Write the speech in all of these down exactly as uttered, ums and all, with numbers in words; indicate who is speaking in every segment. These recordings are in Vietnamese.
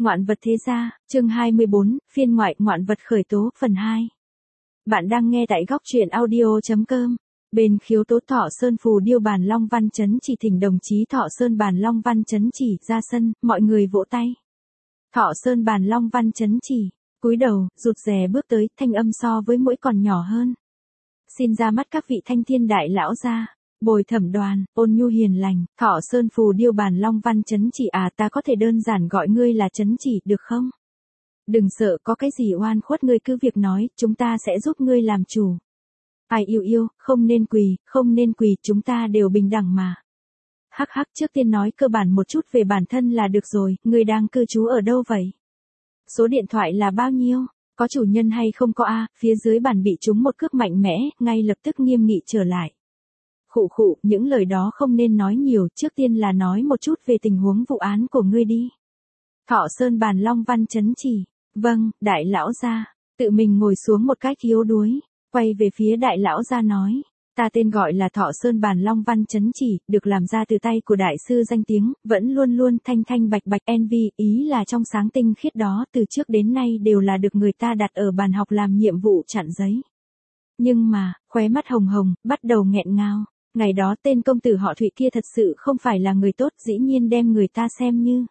Speaker 1: Ngoạn vật thế gia, chương hai mươi bốn, phiên ngoại ngoạn vật khởi tố, phần hai. Bạn đang nghe tại góc truyện audio.com. Bên khiếu tố Thọ Sơn phù điêu bàn long văn chấn chỉ, thỉnh đồng chí Thọ Sơn bàn long văn chấn chỉ ra sân, mọi người vỗ tay. Thọ Sơn bàn long văn chấn chỉ, cúi đầu, rụt rè bước tới, thanh âm so với mũi còn nhỏ hơn. Xin ra mắt các vị thanh thiên đại lão gia. Bồi Thẩm Đoàn, ôn nhu hiền lành, Thọ Sơn phù điêu bàn long văn chấn chỉ à, ta có thể đơn giản gọi ngươi là chấn chỉ được không? Đừng sợ, có cái gì oan khuất ngươi cứ việc nói, chúng ta sẽ giúp ngươi làm chủ. Ai yêu yêu, không nên quỳ, không nên quỳ, chúng ta đều bình đẳng mà. Hắc hắc, trước tiên nói cơ bản một chút về bản thân là được rồi, ngươi đang cư trú ở đâu vậy? Số điện thoại là bao nhiêu? Có chủ nhân hay không có a? Phía dưới bàn bị trúng một cước mạnh mẽ, ngay lập tức nghiêm nghị trở lại. Khụ khụ, những lời đó không nên nói nhiều, trước tiên là nói một chút về tình huống vụ án của ngươi đi. Thọ Sơn bàn long văn chấn chỉ, vâng, đại lão gia, tự mình ngồi xuống một cách yếu đuối, quay về phía đại lão gia nói, ta tên gọi là Thọ Sơn bàn long văn chấn chỉ, được làm ra từ tay của đại sư danh tiếng, vẫn luôn luôn thanh thanh bạch bạch envy, ý là trong sáng tinh khiết đó, từ trước đến nay đều là được người ta đặt ở bàn học làm nhiệm vụ chặn giấy. Nhưng mà, khóe mắt hồng hồng, bắt đầu nghẹn ngào. Ngày đó tên công tử họ Thụy kia thật sự không phải là người tốt, dĩ nhiên đem người ta xem như,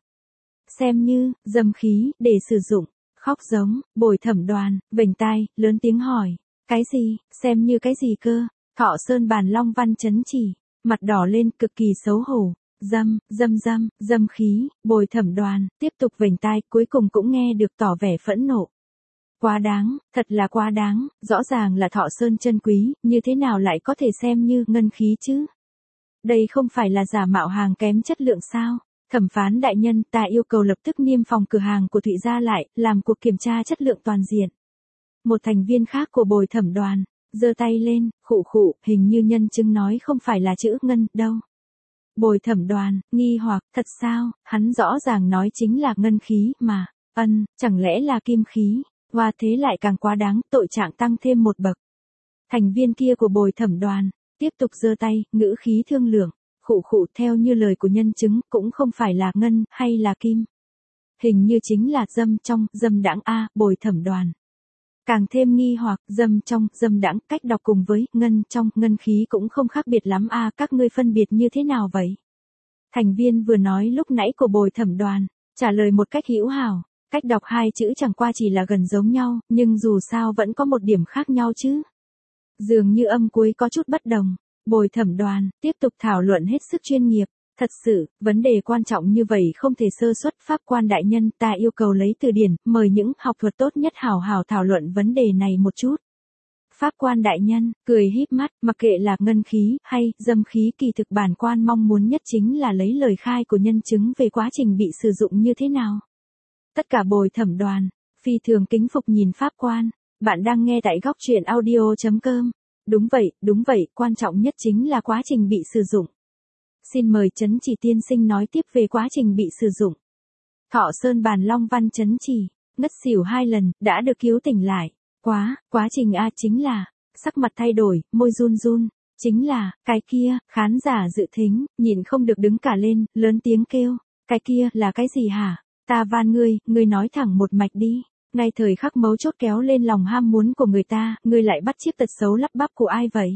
Speaker 1: xem như, dâm khí, để sử dụng, khóc giống, Bồi Thẩm Đoàn, vểnh tai, lớn tiếng hỏi, cái gì, xem như cái gì cơ? Thọ Sơn bàn long văn chấn chỉ, mặt đỏ lên cực kỳ xấu hổ, dâm, dâm dâm, dâm khí, Bồi Thẩm Đoàn, tiếp tục vểnh tai, cuối cùng cũng nghe được tỏ vẻ phẫn nộ. Quá đáng, thật là quá đáng, rõ ràng là Thọ Sơn chân quý, như thế nào lại có thể xem như ngân khí chứ? Đây không phải là giả mạo hàng kém chất lượng sao? Thẩm phán đại nhân, ta yêu cầu lập tức niêm phòng cửa hàng của Thụy gia lại, làm cuộc kiểm tra chất lượng toàn diện. Một thành viên khác của Bồi Thẩm Đoàn, giơ tay lên, khụ khụ, hình như nhân chứng nói không phải là chữ ngân, đâu. Bồi Thẩm Đoàn, nghi hoặc, thật sao, hắn rõ ràng nói chính là ngân khí, mà, ân, chẳng lẽ là kim khí? Hoa thế lại càng quá đáng, tội trạng tăng thêm một bậc. Thành viên kia của Bồi Thẩm Đoàn, tiếp tục giơ tay, ngữ khí thương lượng, khụ khụ, theo như lời của nhân chứng, cũng không phải là ngân, hay là kim. Hình như chính là dâm trong, dâm đãng a, Bồi Thẩm Đoàn. Càng thêm nghi hoặc, dâm trong, dâm đãng, cách đọc cùng với, ngân trong, ngân khí cũng không khác biệt lắm a, các ngươi phân biệt như thế nào vậy? Thành viên vừa nói lúc nãy của Bồi Thẩm Đoàn, trả lời một cách hữu hảo. Cách đọc hai chữ chẳng qua chỉ là gần giống nhau, nhưng dù sao vẫn có một điểm khác nhau chứ. Dường như âm cuối có chút bất đồng. Bồi Thẩm Đoàn, tiếp tục thảo luận hết sức chuyên nghiệp. Thật sự, vấn đề quan trọng như vậy không thể sơ suất. Pháp quan đại nhân, ta yêu cầu lấy từ điển, mời những học thuật tốt nhất hào hào thảo luận vấn đề này một chút. Pháp quan đại nhân, cười híp mắt, mặc kệ là ngân khí, hay, dâm khí, kỳ thực bản quan mong muốn nhất chính là lấy lời khai của nhân chứng về quá trình bị sử dụng như thế nào. Tất cả Bồi Thẩm Đoàn, phi thường kính phục nhìn pháp quan, bạn đang nghe tại góc truyện audio.com. Đúng vậy, đúng vậy, quan trọng nhất chính là quá trình bị sử dụng. Xin mời chấn chỉ tiên sinh nói tiếp về quá trình bị sử dụng. Thọ Sơn bàn long văn chấn chỉ, ngất xỉu hai lần, đã được cứu tỉnh lại. Quá, quá trình a chính là, sắc mặt thay đổi, môi run run, chính là, cái kia, khán giả dự thính, nhìn không được đứng cả lên, lớn tiếng kêu, cái kia, là cái gì hả? Ta van ngươi, ngươi nói thẳng một mạch đi. Ngay thời khắc mấu chốt kéo lên lòng ham muốn của người ta, ngươi lại bắt chước tật xấu lắp bắp của ai vậy?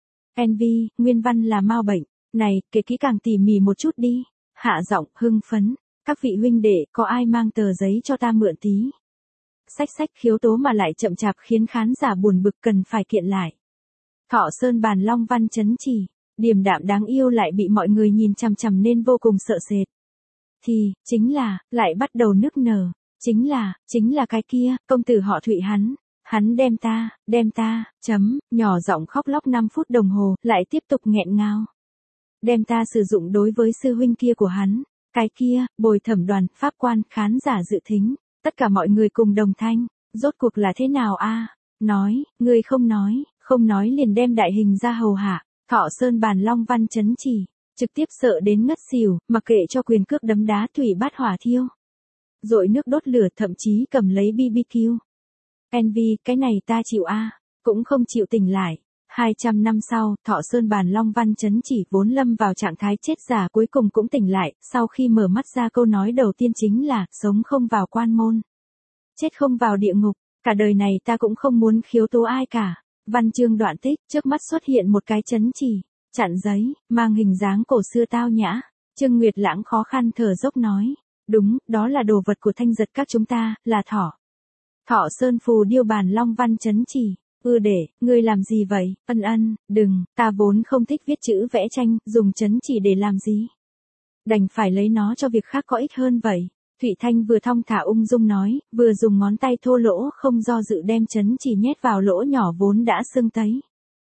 Speaker 1: Envy, nguyên văn là mau bệnh. Này, kể kỹ càng tỉ mỉ một chút đi. Hạ giọng, hưng phấn. Các vị huynh đệ, có ai mang tờ giấy cho ta mượn tí? Sách sách khiếu tố mà lại chậm chạp khiến khán giả buồn bực, cần phải kiện lại. Thọ Sơn bàn long văn chấn chỉ, điềm đạm đáng yêu lại bị mọi người nhìn chằm chằm nên vô cùng sợ sệt. Thì, chính là, lại bắt đầu nức nở, chính là, chính là cái kia, công tử họ Thụy hắn, hắn đem ta, đem ta, chấm, nhỏ giọng khóc lóc năm phút đồng hồ, lại tiếp tục nghẹn ngào. Đem ta sử dụng đối với sư huynh kia của hắn, cái kia, Bồi Thẩm Đoàn, pháp quan, khán giả dự thính, tất cả mọi người cùng đồng thanh, rốt cuộc là thế nào a? Nói, ngươi không nói, không nói liền đem đại hình ra hầu hạ, Thọ Sơn bàn long văn chấn chỉ. Trực tiếp sợ đến ngất xỉu, mặc kệ cho quyền cước đấm đá thủy bát hỏa thiêu. Dội nước đốt lửa, thậm chí cầm lấy bê bê kiu. Envy, cái này ta chịu a, cũng không chịu tỉnh lại. hai trăm năm sau, Thọ Sơn bàn Long Văn Chấn Chỉ vốn lâm vào trạng thái chết già cuối cùng cũng tỉnh lại, sau khi mở mắt ra câu nói đầu tiên chính là, sống không vào quan môn, chết không vào địa ngục, cả đời này ta cũng không muốn khiếu tố ai cả. Văn chương đoạn tích, trước mắt xuất hiện một cái chấn chỉ, chặn giấy, mang hình dáng cổ xưa tao nhã. Trương Nguyệt Lãng khó khăn thở dốc nói, đúng, đó là đồ vật của Thanh Giật các chúng ta, là thỏ. Thọ Sơn phù điêu bàn Long Văn Chấn Chỉ. Ư để, ngươi làm gì vậy? Ân ân, đừng, ta vốn không thích viết chữ vẽ tranh, dùng chấn chỉ để làm gì? Đành phải lấy nó cho việc khác có ích hơn vậy. Thụy Thanh vừa thong thả ung dung nói, vừa dùng ngón tay thô lỗ không do dự đem chấn chỉ nhét vào lỗ nhỏ vốn đã sưng tấy.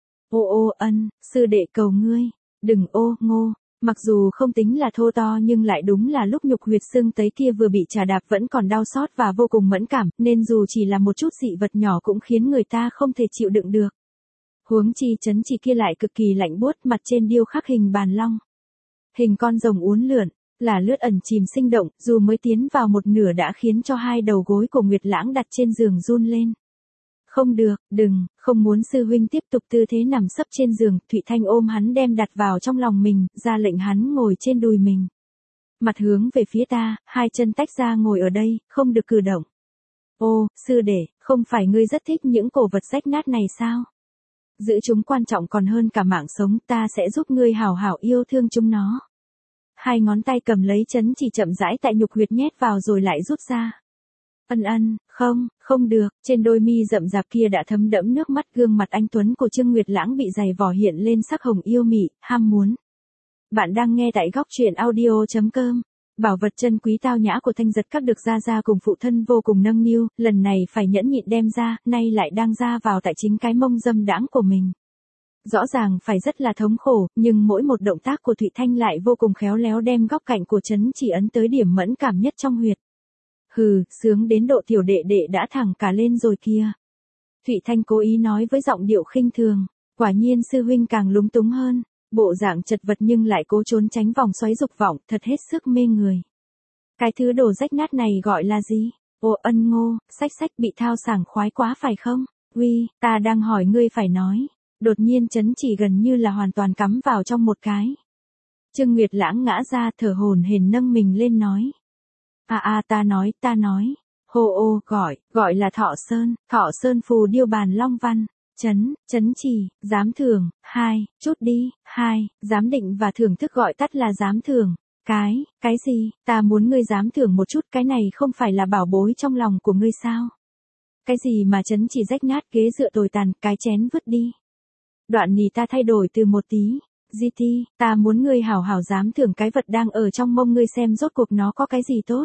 Speaker 1: Ô ô ân, sư đệ cầu ngươi, đừng ô ngô. Mặc dù không tính là thô to nhưng lại đúng là lúc nhục huyệt xương tấy kia vừa bị trà đạp vẫn còn đau xót và vô cùng mẫn cảm, nên dù chỉ là một chút dị vật nhỏ cũng khiến người ta không thể chịu đựng được. Huống chi chấn chỉ kia lại cực kỳ lạnh buốt, mặt trên điêu khắc hình bàn long. Hình con rồng uốn lượn, là lướt ẩn chìm sinh động, dù mới tiến vào một nửa đã khiến cho hai đầu gối của Nguyệt Lãng đặt trên giường run lên. Không được, đừng, không muốn sư huynh tiếp tục tư thế nằm sấp trên giường, Thụy Thanh ôm hắn đem đặt vào trong lòng mình, ra lệnh hắn ngồi trên đùi mình. Mặt hướng về phía ta, hai chân tách ra ngồi ở đây, không được cử động. Ô, sư đệ, không phải ngươi rất thích những cổ vật rách nát này sao? Giữ chúng quan trọng còn hơn cả mạng sống, ta sẽ giúp ngươi hảo hảo yêu thương chúng nó. Hai ngón tay cầm lấy chấn chỉ chậm rãi tại nhục huyệt nhét vào rồi lại rút ra. Ân ân, không, không được, trên đôi mi rậm rạp kia đã thấm đẫm nước mắt, gương mặt anh tuấn của Trương Nguyệt Lãng bị dày vò hiện lên sắc hồng yêu mị, ham muốn. Bạn đang nghe tại góc truyện audio chấm com. Bảo vật chân quý tao nhã của Thanh Giật Các được gia gia cùng phụ thân vô cùng nâng niu, lần này phải nhẫn nhịn đem ra, nay lại đang ra vào tại chính cái mông dâm đãng của mình. Rõ ràng phải rất là thống khổ, nhưng mỗi một động tác của Thụy Thanh lại vô cùng khéo léo đem góc cạnh của chấn chỉ ấn tới điểm mẫn cảm nhất trong huyệt. Hừ, sướng đến độ tiểu đệ đệ đã thẳng cả lên rồi kia. Thụy Thanh cố ý nói với giọng điệu khinh thường, quả nhiên sư huynh càng lúng túng hơn, bộ dạng chật vật nhưng lại cố trốn tránh vòng xoáy dục vọng, thật hết sức mê người. Cái thứ đồ rách nát này gọi là gì? Ồ ân ngô, sách sách bị thao sảng khoái quá phải không? Uy, ta đang hỏi ngươi phải nói. Đột nhiên chấn chỉ gần như là hoàn toàn cắm vào trong một cái. Trương Nguyệt Lãng ngã ra thở hổn hển nâng mình lên nói. À à ta nói, ta nói. Hô ô, gọi, gọi là Thọ Sơn, Thọ Sơn phù điêu bàn Long Văn. Chấn, chấn chỉ, giám thưởng, hai, chút đi, hai, giám định và thưởng thức gọi tắt là giám thưởng. Cái, cái gì, ta muốn ngươi giám thưởng một chút, cái này không phải là bảo bối trong lòng của ngươi sao? Cái gì mà chấn chỉ rách nát ghế dựa tồi tàn, cái chén vứt đi. Đoạn nì ta thay đổi từ một tí. giê tê, ta muốn ngươi hảo hảo dám thưởng cái vật đang ở trong mông ngươi xem rốt cuộc nó có cái gì tốt.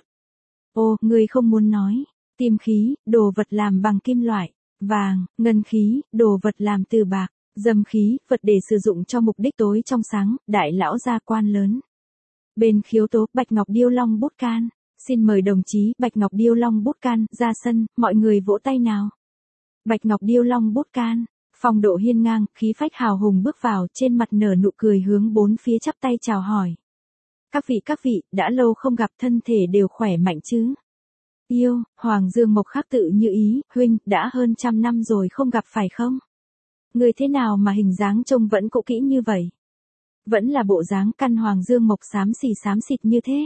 Speaker 1: Ô, ngươi không muốn nói. Kim khí, đồ vật làm bằng kim loại. Vàng, ngân khí, đồ vật làm từ bạc. Dâm khí, vật để sử dụng cho mục đích tối trong sáng, đại lão gia quan lớn. Bên khiếu tố, Bạch Ngọc Điêu Long Bút Can. Xin mời đồng chí, Bạch Ngọc Điêu Long Bút Can, ra sân, mọi người vỗ tay nào. Bạch Ngọc Điêu Long Bút Can. Phong độ hiên ngang, khí phách hào hùng bước vào, trên mặt nở nụ cười hướng bốn phía chắp tay chào hỏi. Các vị các vị, đã lâu không gặp, thân thể đều khỏe mạnh chứ? Yêu, Hoàng Dương Mộc Khắc tự như ý, huynh, đã hơn trăm năm rồi không gặp phải không? Người thế nào mà hình dáng trông vẫn cũ kỹ như vậy? Vẫn là bộ dáng căn Hoàng Dương Mộc xám xì xám xịt như thế.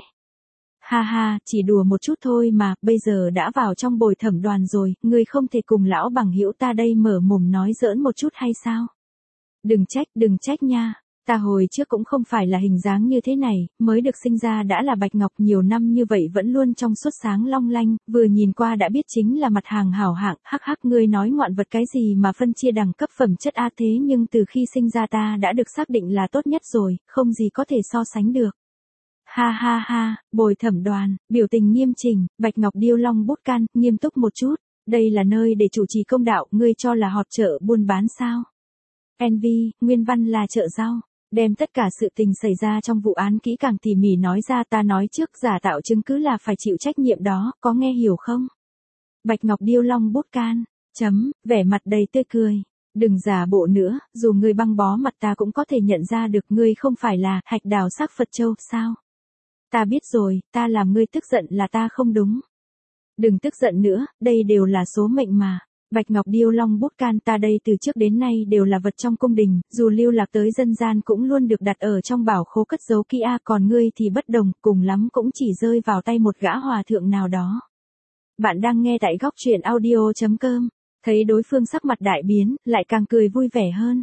Speaker 1: Ha ha, chỉ đùa một chút thôi mà, bây giờ đã vào trong bồi thẩm đoàn rồi, ngươi không thể cùng lão bằng hữu ta đây mở mồm nói giỡn một chút hay sao? Đừng trách, đừng trách nha, ta hồi trước cũng không phải là hình dáng như thế này, mới được sinh ra đã là bạch ngọc nhiều năm như vậy vẫn luôn trong suốt sáng long lanh, vừa nhìn qua đã biết chính là mặt hàng hảo hạng, hắc hắc ngươi nói ngoạn vật cái gì mà phân chia đẳng cấp phẩm chất a thế nhưng từ khi sinh ra ta đã được xác định là tốt nhất rồi, không gì có thể so sánh được. Ha ha ha, bồi thẩm đoàn, biểu tình nghiêm chỉnh, Bạch Ngọc Điêu Long Bút Can, nghiêm túc một chút, đây là nơi để chủ trì công đạo, ngươi cho là họp chợ buôn bán sao? en vê, nguyên văn là chợ rau, đem tất cả sự tình xảy ra trong vụ án kỹ càng tỉ mỉ nói ra, ta nói trước giả tạo chứng cứ là phải chịu trách nhiệm đó, có nghe hiểu không? Bạch Ngọc Điêu Long Bút Can, chấm, vẻ mặt đầy tươi cười. Đừng giả bộ nữa, dù ngươi băng bó mặt ta cũng có thể nhận ra được ngươi không phải là hạch đào sắc Phật Châu, sao? Ta biết rồi, ta làm ngươi tức giận là ta không đúng. Đừng tức giận nữa, đây đều là số mệnh mà. Bạch Ngọc Điêu Long bút can ta đây từ trước đến nay đều là vật trong cung đình, dù lưu lạc tới dân gian cũng luôn được đặt ở trong bảo khố cất giấu kỹ a, còn ngươi thì bất đồng, cùng lắm cũng chỉ rơi vào tay một gã hòa thượng nào đó. Bạn đang nghe tại góc truyện audio chấm com, thấy đối phương sắc mặt đại biến, lại càng cười vui vẻ hơn.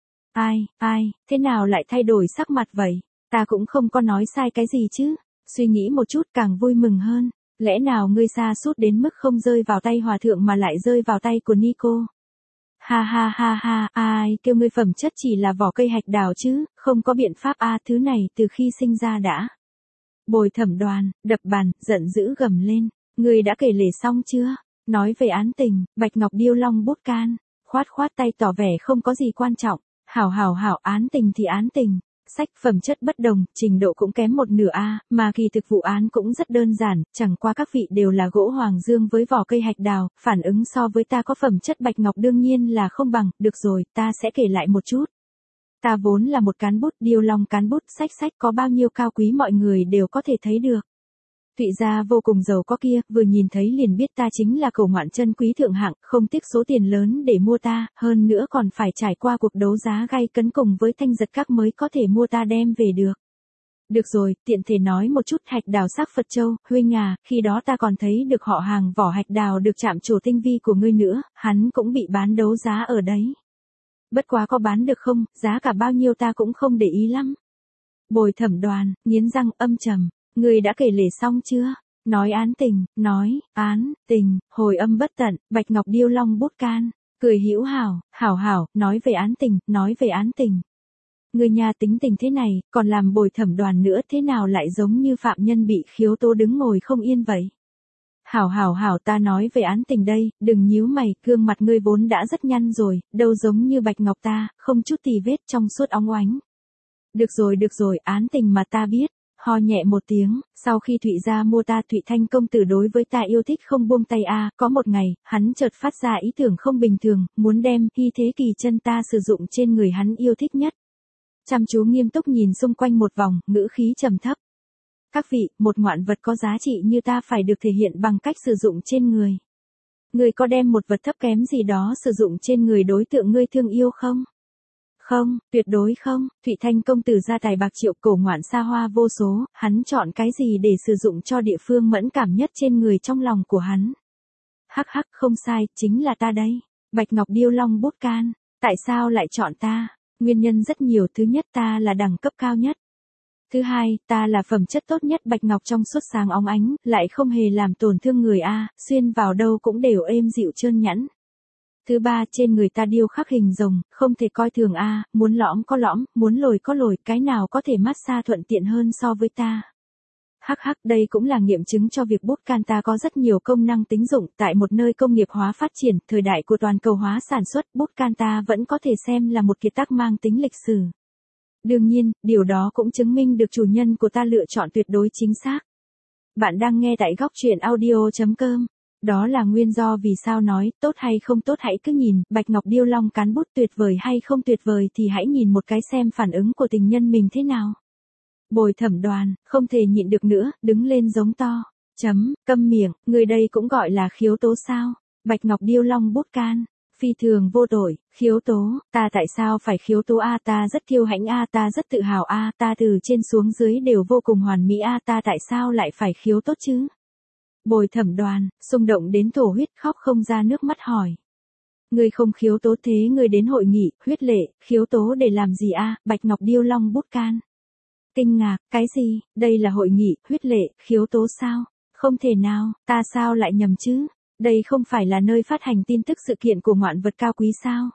Speaker 1: Ai, ai, thế nào lại thay đổi sắc mặt vậy? Ta cũng không có nói sai cái gì chứ. Suy nghĩ một chút càng vui mừng hơn. Lẽ nào ngươi xa sút đến mức không rơi vào tay hòa thượng mà lại rơi vào tay của Nico? Ha ha ha ha, ai kêu ngươi phẩm chất chỉ là vỏ cây hạch đào chứ, không có biện pháp a, thứ này từ khi sinh ra đã. Bồi Thẩm Đoàn, đập bàn, giận dữ gầm lên. Ngươi đã kể lể xong chưa? Nói về án tình, Bạch Ngọc Điêu Long bút can, khoát khoát tay tỏ vẻ không có gì quan trọng. Hảo hảo hảo, án tình thì án tình. Sách phẩm chất bất đồng, trình độ cũng kém một nửa a, mà kỳ thực vụ án cũng rất đơn giản, chẳng qua các vị đều là gỗ hoàng dương với vỏ cây hạch đào, phản ứng so với ta có phẩm chất bạch ngọc đương nhiên là không bằng, được rồi, ta sẽ kể lại một chút. Ta vốn là một cán bút, Điêu Long cán bút, sách sách có bao nhiêu cao quý mọi người đều có thể thấy được. Thụy gia vô cùng giàu có kia, vừa nhìn thấy liền biết ta chính là cẩu ngoạn chân quý thượng hạng, không tiếc số tiền lớn để mua ta, hơn nữa còn phải trải qua cuộc đấu giá gay cấn cùng với thanh giật các mới có thể mua ta đem về được. Được rồi, tiện thể nói một chút hạch đào sắc Phật Châu, huynh à, khi đó ta còn thấy được họ hàng vỏ hạch đào được chạm trổ tinh vi của ngươi nữa, hắn cũng bị bán đấu giá ở đấy. Bất quá có bán được không, giá cả bao nhiêu ta cũng không để ý lắm. Bồi Thẩm Đoàn, nghiến răng âm trầm. Ngươi đã kể lể xong chưa? Nói án tình, nói, án, tình, hồi âm bất tận, Bạch Ngọc Điêu Long bút can, cười hữu hảo, hảo hảo, nói về án tình, nói về án tình. Ngươi nhà tính tình thế này, còn làm Bồi Thẩm Đoàn nữa thế nào lại giống như phạm nhân bị khiếu tố đứng ngồi không yên vậy? Hảo hảo hảo, ta nói về án tình đây, đừng nhíu mày, gương mặt ngươi vốn đã rất nhăn rồi, đâu giống như Bạch Ngọc ta, không chút tì vết trong suốt óng oánh. Được rồi được rồi, án tình mà ta biết. Ho nhẹ một tiếng, sau khi Thụy gia mua ta, Thụy Thanh công tử đối với ta yêu thích không buông tay a, có một ngày, hắn chợt phát ra ý tưởng không bình thường, muốn đem Hy Thế Kỳ chân ta sử dụng trên người hắn yêu thích nhất. Chăm chú nghiêm túc nhìn xung quanh một vòng, ngữ khí trầm thấp. Các vị, một ngoạn vật có giá trị như ta phải được thể hiện bằng cách sử dụng trên người. Người có đem một vật thấp kém gì đó sử dụng trên người đối tượng ngươi thương yêu không? Không, tuyệt đối không, Thụy Thanh công tử gia tài bạc triệu, cổ ngoạn xa hoa vô số, hắn chọn cái gì để sử dụng cho địa phương mẫn cảm nhất trên người trong lòng của hắn. Hắc hắc, không sai, chính là ta đây. Bạch Ngọc Điêu Long bút can, tại sao lại chọn ta? Nguyên nhân rất nhiều, thứ nhất ta là đẳng cấp cao nhất. Thứ hai, ta là phẩm chất tốt nhất, bạch ngọc trong suốt sáng óng ánh, lại không hề làm tổn thương người a, xuyên vào đâu cũng đều êm dịu trơn nhẵn. Thứ ba, trên người ta điêu khắc hình rồng, không thể coi thường a, muốn lõm có lõm, muốn lồi có lồi, cái nào có thể massage thuận tiện hơn so với ta. Hắc hắc, đây cũng là nghiệm chứng cho việc bút can ta có rất nhiều công năng tính dụng, tại một nơi công nghiệp hóa phát triển, thời đại của toàn cầu hóa sản xuất, bút can ta vẫn có thể xem là một kiệt tác mang tính lịch sử. Đương nhiên, điều đó cũng chứng minh được chủ nhân của ta lựa chọn tuyệt đối chính xác. Bạn đang nghe tại góc truyện audio chấm com. Đó là nguyên do vì sao nói, tốt hay không tốt hãy cứ nhìn, Bạch Ngọc Điêu Long cán bút tuyệt vời hay không tuyệt vời thì hãy nhìn một cái xem phản ứng của tình nhân mình thế nào. Bồi Thẩm Đoàn, không thể nhịn được nữa, đứng lên giống to. Chấm, câm miệng, người đây cũng gọi là khiếu tố sao? Bạch Ngọc Điêu Long bút can. Phi thường vô tội, khiếu tố, ta tại sao phải khiếu tố a, ta rất kiêu hãnh a, ta rất tự hào a, ta từ trên xuống dưới đều vô cùng hoàn mỹ a, ta tại sao lại phải khiếu tốt chứ? Bồi Thẩm Đoàn, xung động đến thổ huyết, khóc không ra nước mắt hỏi. Người không khiếu tố thế người đến hội nghị, huyết lệ, khiếu tố để làm gì a? Bạch Ngọc Điêu Long bút can. Kinh ngạc, cái gì, đây là hội nghị, huyết lệ, khiếu tố sao? Không thể nào, ta sao lại nhầm chứ? Đây không phải là nơi phát hành tin tức sự kiện của ngoạn vật cao quý sao?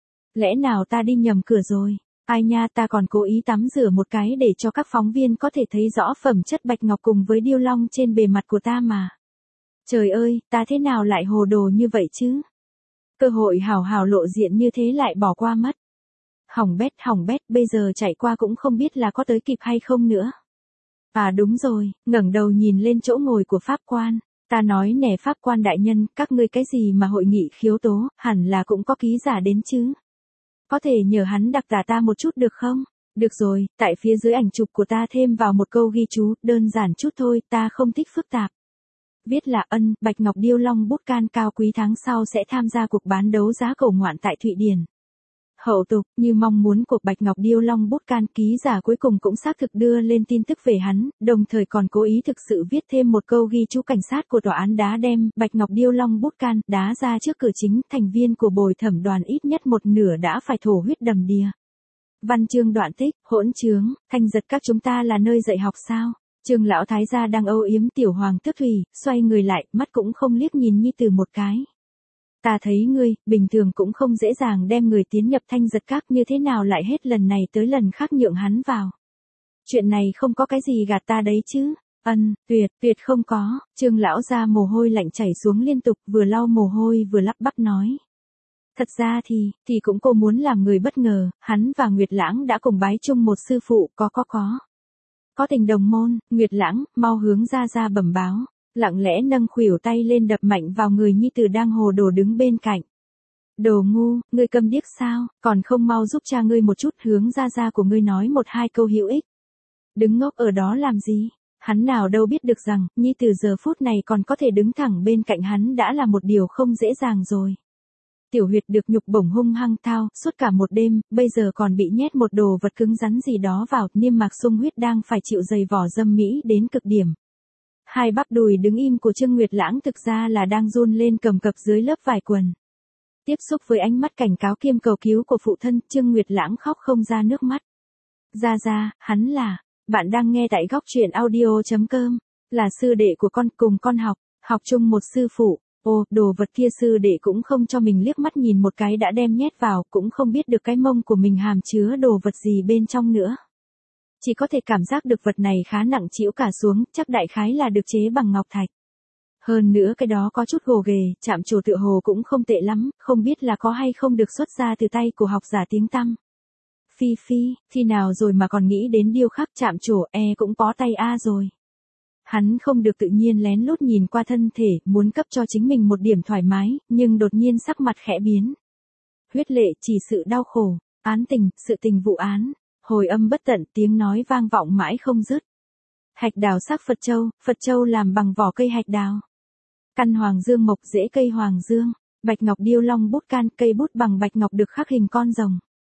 Speaker 1: Lẽ nào ta đi nhầm cửa rồi? Ai nha, ta còn cố ý tắm rửa một cái để cho các phóng viên có thể thấy rõ phẩm chất bạch ngọc cùng với điêu long trên bề mặt của ta mà. Trời ơi, ta thế nào lại hồ đồ như vậy chứ? Cơ hội hào hào lộ diện như thế lại bỏ qua mất. Hỏng bét, hỏng bét, bây giờ chạy qua cũng không biết là có tới kịp hay không nữa. À đúng rồi, ngẩng đầu nhìn lên chỗ ngồi của pháp quan. Ta nói nè pháp quan đại nhân, các ngươi cái gì mà hội nghị khiếu tố, hẳn là cũng có ký giả đến chứ. Có thể nhờ hắn đặc tả ta một chút được không? Được rồi, tại phía dưới ảnh chụp của ta thêm vào một câu ghi chú, đơn giản chút thôi, ta không thích phức tạp. Viết là ân, Bạch Ngọc Điêu Long bút can cao quý tháng sau sẽ tham gia cuộc bán đấu giá cầu ngoạn tại Thụy Điển. Hậu tục, như mong muốn của Bạch Ngọc Điêu Long bút can, ký giả cuối cùng cũng xác thực đưa lên tin tức về hắn, đồng thời còn cố ý thực sự viết thêm một câu ghi chú cảnh sát của tòa án đã đem Bạch Ngọc Điêu Long bút can đá ra trước cửa chính, thành viên của bồi thẩm đoàn ít nhất một nửa đã phải thổ huyết đầm đìa. Văn chương đoạn tích, hỗn trướng, Thanh Giật các chúng ta là nơi dạy học sao? Trương lão thái gia đang âu yếm tiểu hoàng tước thủy, xoay người lại, mắt cũng không liếc nhìn Nhi Tử một cái. Ta thấy ngươi, bình thường cũng không dễ dàng đem người tiến nhập Thanh Giật các, như thế nào lại hết lần này tới lần khác nhượng hắn vào. Chuyện này không có cái gì gạt ta đấy chứ. Ân, tuyệt, tuyệt không có. Trương lão ra mồ hôi lạnh chảy xuống liên tục, vừa lau mồ hôi vừa lắp bắp nói. Thật ra thì, thì cũng cô muốn làm người bất ngờ, hắn và Nguyệt Lãng đã cùng bái chung một sư phụ, có có có. Có tình đồng môn, Nguyệt Lãng, mau hướng ra ra bẩm báo. Lặng lẽ nâng khuỷu tay lên đập mạnh vào người Nhi Tử đang hồ đồ đứng bên cạnh. Đồ ngu, ngươi câm điếc sao, còn không mau giúp cha ngươi một chút, hướng ra ra của ngươi nói một hai câu hữu ích. Đứng ngốc ở đó làm gì? Hắn nào đâu biết được rằng, Nhi Tử giờ phút này còn có thể đứng thẳng bên cạnh hắn đã là một điều không dễ dàng rồi. Tiểu Huyệt được nhục bổng hung hăng thao, suốt cả một đêm, bây giờ còn bị nhét một đồ vật cứng rắn gì đó vào, niêm mạc sung huyết đang phải chịu dày vò dâm mỹ đến cực điểm. Hai bắp đùi đứng im của Trương Nguyệt Lãng thực ra là đang run lên cầm cập dưới lớp vải quần. Tiếp xúc với ánh mắt cảnh cáo kiêm cầu cứu của phụ thân, Trương Nguyệt Lãng khóc không ra nước mắt. Ra ra, hắn là, bạn đang nghe tại góc truyện audio chấm com, là sư đệ của con, cùng con học, học chung một sư phụ. Ô, đồ vật kia sư đệ cũng không cho mình liếc mắt nhìn một cái đã đem nhét vào, cũng không biết được cái mông của mình hàm chứa đồ vật gì bên trong nữa. Chỉ có thể cảm giác được vật này khá nặng trĩu cả xuống, chắc đại khái là được chế bằng ngọc thạch. Hơn nữa cái đó có chút gồ ghề, chạm trổ tựa hồ cũng không tệ lắm, không biết là có hay không được xuất ra từ tay của học giả tiếng tăm. Phi phi, khi nào rồi mà còn nghĩ đến điêu khắc chạm trổ, e cũng có tay a rồi. Hắn không được tự nhiên lén lút nhìn qua thân thể, muốn cấp cho chính mình một điểm thoải mái, nhưng đột nhiên sắc mặt khẽ biến. Huyết lệ chỉ sự đau khổ, án tình, sự tình vụ án, hồi âm bất tận, tiếng nói vang vọng mãi không dứt. Hạch đào sắc Phật châu, Phật châu làm bằng vỏ cây hạch đào. Căn hoàng dương mộc rễ cây hoàng dương, Bạch Ngọc Điêu Long bút can, cây bút bằng bạch ngọc được khắc hình con rồng.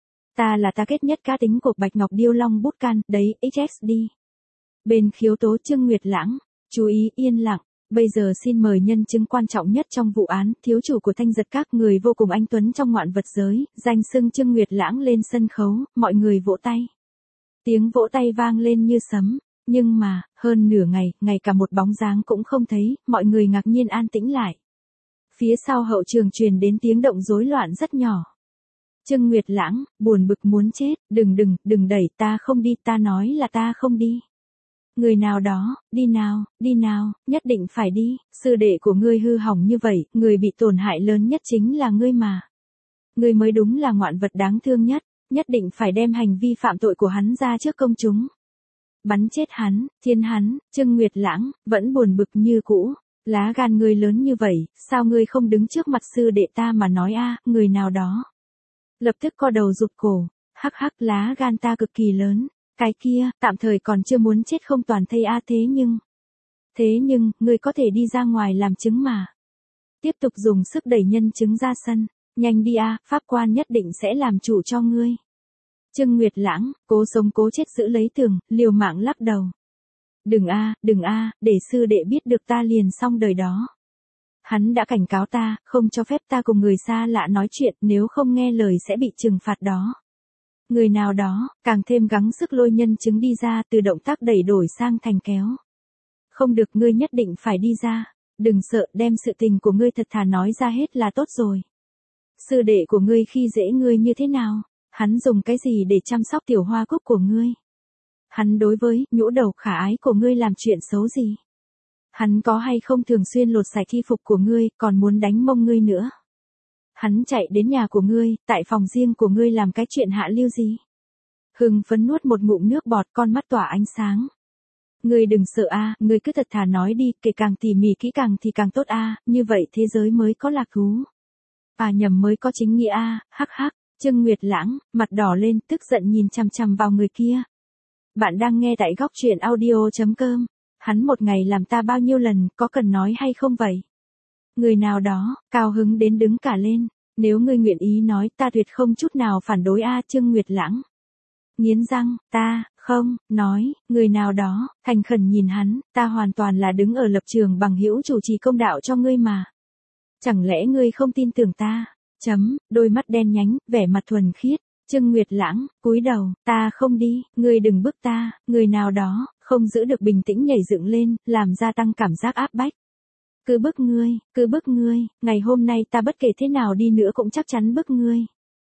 Speaker 1: Ta là ta kết nhất cá tính của Bạch Ngọc Điêu Long bút can, đấy, ích ét đê. Bên khiếu tố Trương Nguyệt Lãng, chú ý yên lặng, bây giờ xin mời nhân chứng quan trọng nhất trong vụ án, thiếu chủ của Thanh Giật các, người vô cùng anh tuấn trong ngoạn vật giới, danh xưng Trương Nguyệt Lãng lên sân khấu, mọi người vỗ tay. Tiếng vỗ tay vang lên như sấm, nhưng mà, hơn nửa ngày, ngay cả một bóng dáng cũng không thấy, mọi người ngạc nhiên an tĩnh lại. Phía sau hậu trường truyền đến tiếng động rối loạn rất nhỏ. Trương Nguyệt Lãng, buồn bực muốn chết, đừng đừng, đừng đẩy, ta không đi, ta nói là ta không đi. Người nào đó, đi nào, đi nào, nhất định phải đi, sư đệ của ngươi hư hỏng như vậy, người bị tổn hại lớn nhất chính là ngươi mà. Ngươi mới đúng là ngoạn vật đáng thương nhất, nhất định phải đem hành vi phạm tội của hắn ra trước công chúng. Bắn chết hắn, thiên hắn, Trương Nguyệt Lãng, vẫn buồn bực như cũ, lá gan ngươi lớn như vậy, sao ngươi không đứng trước mặt sư đệ ta mà nói a, người nào đó. Lập tức co đầu rụt cổ, hắc hắc, lá gan ta cực kỳ lớn. Cái kia, tạm thời còn chưa muốn chết không toàn thây a, thế nhưng. Thế nhưng, ngươi có thể đi ra ngoài làm chứng mà. Tiếp tục dùng sức đẩy nhân chứng ra sân. Nhanh đi a, pháp quan nhất định sẽ làm chủ cho ngươi. Trương Nguyệt Lãng, cố sống cố chết giữ lấy tường, liều mạng lắc đầu. Đừng a, đừng a, để sư đệ biết được ta liền xong đời đó. Hắn đã cảnh cáo ta, không cho phép ta cùng người xa lạ nói chuyện, nếu không nghe lời sẽ bị trừng phạt đó. Người nào đó, càng thêm gắng sức lôi nhân chứng đi ra, từ động tác đẩy đổi sang thành kéo. Không được, ngươi nhất định phải đi ra. Đừng sợ, đem sự tình của ngươi thật thà nói ra hết là tốt rồi. Sư đệ của ngươi khi dễ ngươi như thế nào? Hắn dùng cái gì để chăm sóc tiểu hoa cúc của ngươi? Hắn đối với nhũ đầu khả ái của ngươi làm chuyện xấu gì? Hắn có hay không thường xuyên lột sạch y phục của ngươi, còn muốn đánh mông ngươi nữa? Hắn chạy đến nhà của ngươi, tại phòng riêng của ngươi làm cái chuyện hạ lưu gì? Hưng phấn nuốt một ngụm nước bọt, con mắt tỏa ánh sáng. Ngươi đừng sợ a, ngươi cứ thật thà nói đi, kể càng tỉ mỉ kỹ càng thì càng tốt a, như vậy thế giới mới có lạc thú. À nhầm, mới có chính nghĩa a, hắc hắc. Trương Nguyệt Lãng, mặt đỏ lên, tức giận nhìn chằm chằm vào người kia. Bạn đang nghe tại góc truyện audio chấm com. hắn một ngày làm ta bao nhiêu lần, có cần nói hay không vậy? Người nào đó, cao hứng đến đứng cả lên, nếu ngươi nguyện ý nói ta tuyệt không chút nào phản đối a Trương Nguyệt Lãng. Nghiến răng, ta, không, nói, người nào đó, thành khẩn nhìn hắn, ta hoàn toàn là đứng ở lập trường bằng hữu chủ trì công đạo cho ngươi mà. Chẳng lẽ ngươi không tin tưởng ta? Chấm, đôi mắt đen nhánh, vẻ mặt thuần khiết. Trương Nguyệt Lãng, cúi đầu, ta không đi, ngươi đừng bức ta, người nào đó, không giữ được bình tĩnh nhảy dựng lên, làm gia tăng cảm giác áp bách. Cứ bức ngươi, cứ bức ngươi, ngày hôm nay ta bất kể thế nào đi nữa cũng chắc chắn bức ngươi.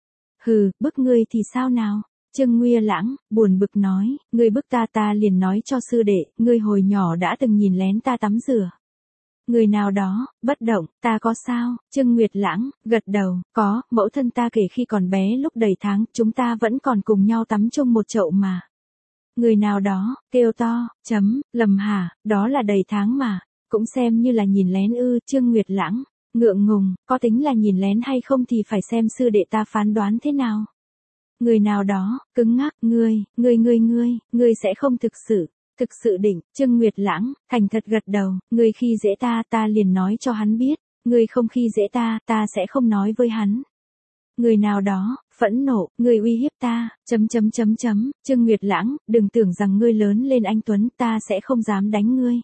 Speaker 1: Hừ, bức ngươi thì sao nào? Trương Nguyệt Lãng, buồn bực nói, ngươi bức ta ta liền nói cho sư đệ, ngươi hồi nhỏ đã từng nhìn lén ta tắm rửa. Người nào đó, bất động, ta có sao? Trương Nguyệt Lãng, gật đầu, có, mẫu thân ta kể khi còn bé lúc đầy tháng, chúng ta vẫn còn cùng nhau tắm chung một chậu mà. Người nào đó, kêu to, chấm, lầm hả, đó là đầy tháng mà, cũng xem như là nhìn lén ư, Trương Nguyệt Lãng, ngượng ngùng, có tính là nhìn lén hay không thì phải xem sư đệ ta phán đoán thế nào. Người nào đó, cứng ngắc, ngươi, ngươi ngươi ngươi, ngươi sẽ không thực sự. Thực sự định, Trương Nguyệt Lãng, thành thật gật đầu, ngươi khi dễ ta, ta liền nói cho hắn biết, ngươi không khi dễ ta, ta sẽ không nói với hắn. Người nào đó, phẫn nộ, ngươi uy hiếp ta, chấm chấm chấm chấm, Trương Nguyệt Lãng, đừng tưởng rằng ngươi lớn lên anh Tuấn, ta sẽ không dám đánh ngươi.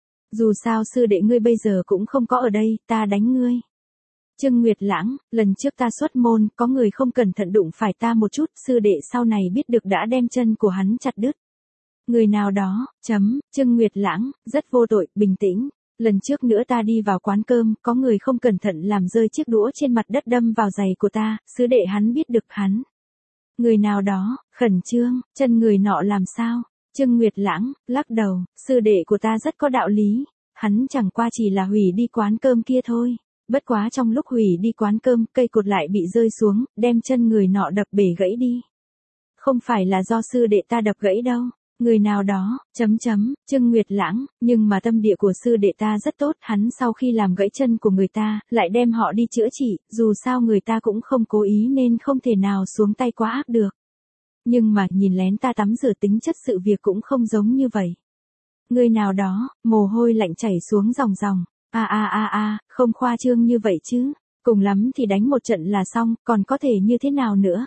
Speaker 1: Dù sao sư đệ ngươi bây giờ cũng không có ở đây, ta đánh ngươi. Trương Nguyệt Lãng, lần trước ta xuất môn, có người không cẩn thận đụng phải ta một chút, sư đệ sau này biết được đã đem chân của hắn chặt đứt. Người nào đó, chấm, Trương Nguyệt Lãng, rất vô tội, bình tĩnh. Lần trước nữa ta đi vào quán cơm, có người không cẩn thận làm rơi chiếc đũa trên mặt đất đâm vào giày của ta, sư đệ hắn biết được hắn. Người nào đó, khẩn trương, chân người nọ làm sao? Trương Nguyệt Lãng, lắc đầu, sư đệ của ta rất có đạo lý. Hắn chẳng qua chỉ là hủy đi quán cơm kia thôi. Bất quá trong lúc hủy đi quán cơm, cây cột lại bị rơi xuống, đem chân người nọ đập bể gãy đi. Không phải là do sư đệ ta đập gãy đâu. Người nào đó, chấm chấm, Trương Nguyệt Lãng, nhưng mà tâm địa của sư đệ ta rất tốt, hắn sau khi làm gãy chân của người ta, lại đem họ đi chữa trị, dù sao người ta cũng không cố ý nên không thể nào xuống tay quá ác được. Nhưng mà nhìn lén ta tắm rửa tính chất sự việc cũng không giống như vậy. Người nào đó, mồ hôi lạnh chảy xuống ròng ròng, a a a a, không khoa trương như vậy chứ, cùng lắm thì đánh một trận là xong, còn có thể như thế nào nữa?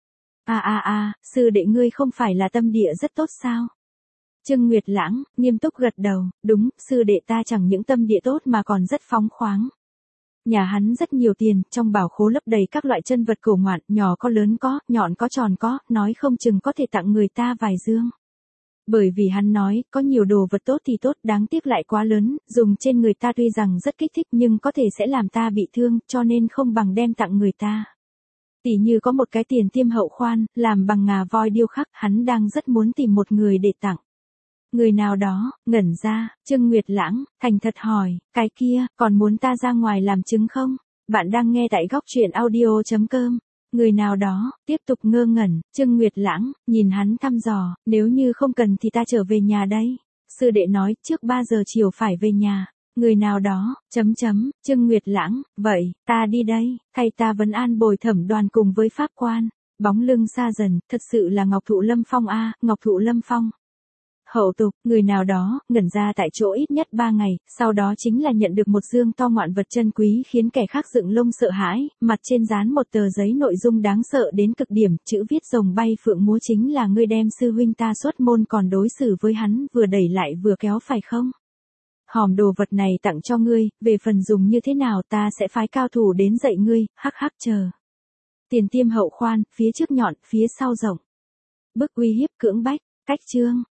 Speaker 1: À à à, sư đệ ngươi không phải là tâm địa rất tốt sao? Trương Nguyệt Lãng, nghiêm túc gật đầu, đúng, sư đệ ta chẳng những tâm địa tốt mà còn rất phóng khoáng. Nhà hắn rất nhiều tiền, trong bảo khố lấp đầy các loại chân vật cổ ngoạn, nhỏ có lớn có, nhọn có tròn có, nói không chừng có thể tặng người ta vài dương. Bởi vì hắn nói, có nhiều đồ vật tốt thì tốt, đáng tiếc lại quá lớn, dùng trên người ta tuy rằng rất kích thích nhưng có thể sẽ làm ta bị thương, cho nên không bằng đem tặng người ta. Tỉ như có một cái tiền tiêm hậu khoan, làm bằng ngà voi điêu khắc, hắn đang rất muốn tìm một người để tặng. Người nào đó, ngẩn ra, Trương Nguyệt Lãng, thành thật hỏi, cái kia, còn muốn ta ra ngoài làm chứng không? Bạn đang nghe tại góc truyện audio chấm com. Người nào đó, tiếp tục ngơ ngẩn, Trương Nguyệt Lãng, nhìn hắn thăm dò, nếu như không cần thì ta trở về nhà đây. Sư đệ nói, trước ba giờ chiều phải về nhà. Người nào đó, chấm chấm, Trương Nguyệt Lãng, vậy, ta đi đây, thay ta vấn an bồi thẩm đoàn cùng với pháp quan. Bóng lưng xa dần, thật sự là Ngọc Thụ Lâm Phong a, Ngọc Thụ Lâm Phong. Hậu tục, người nào đó, ngẩn ra tại chỗ ít nhất ba ngày, sau đó chính là nhận được một dương to ngoạn vật chân quý khiến kẻ khác dựng lông sợ hãi, mặt trên dán một tờ giấy nội dung đáng sợ đến cực điểm, chữ viết rồng bay phượng múa chính là ngươi đem sư huynh ta xuất môn còn đối xử với hắn vừa đẩy lại vừa kéo phải không? Hòm đồ vật này tặng cho ngươi, về phần dùng như thế nào ta sẽ phái cao thủ đến dạy ngươi, hắc hắc chờ. Tiền tiêm hậu khoan, phía trước nhọn, phía sau rộng. Bức uy hiếp cưỡng bách, cách chương.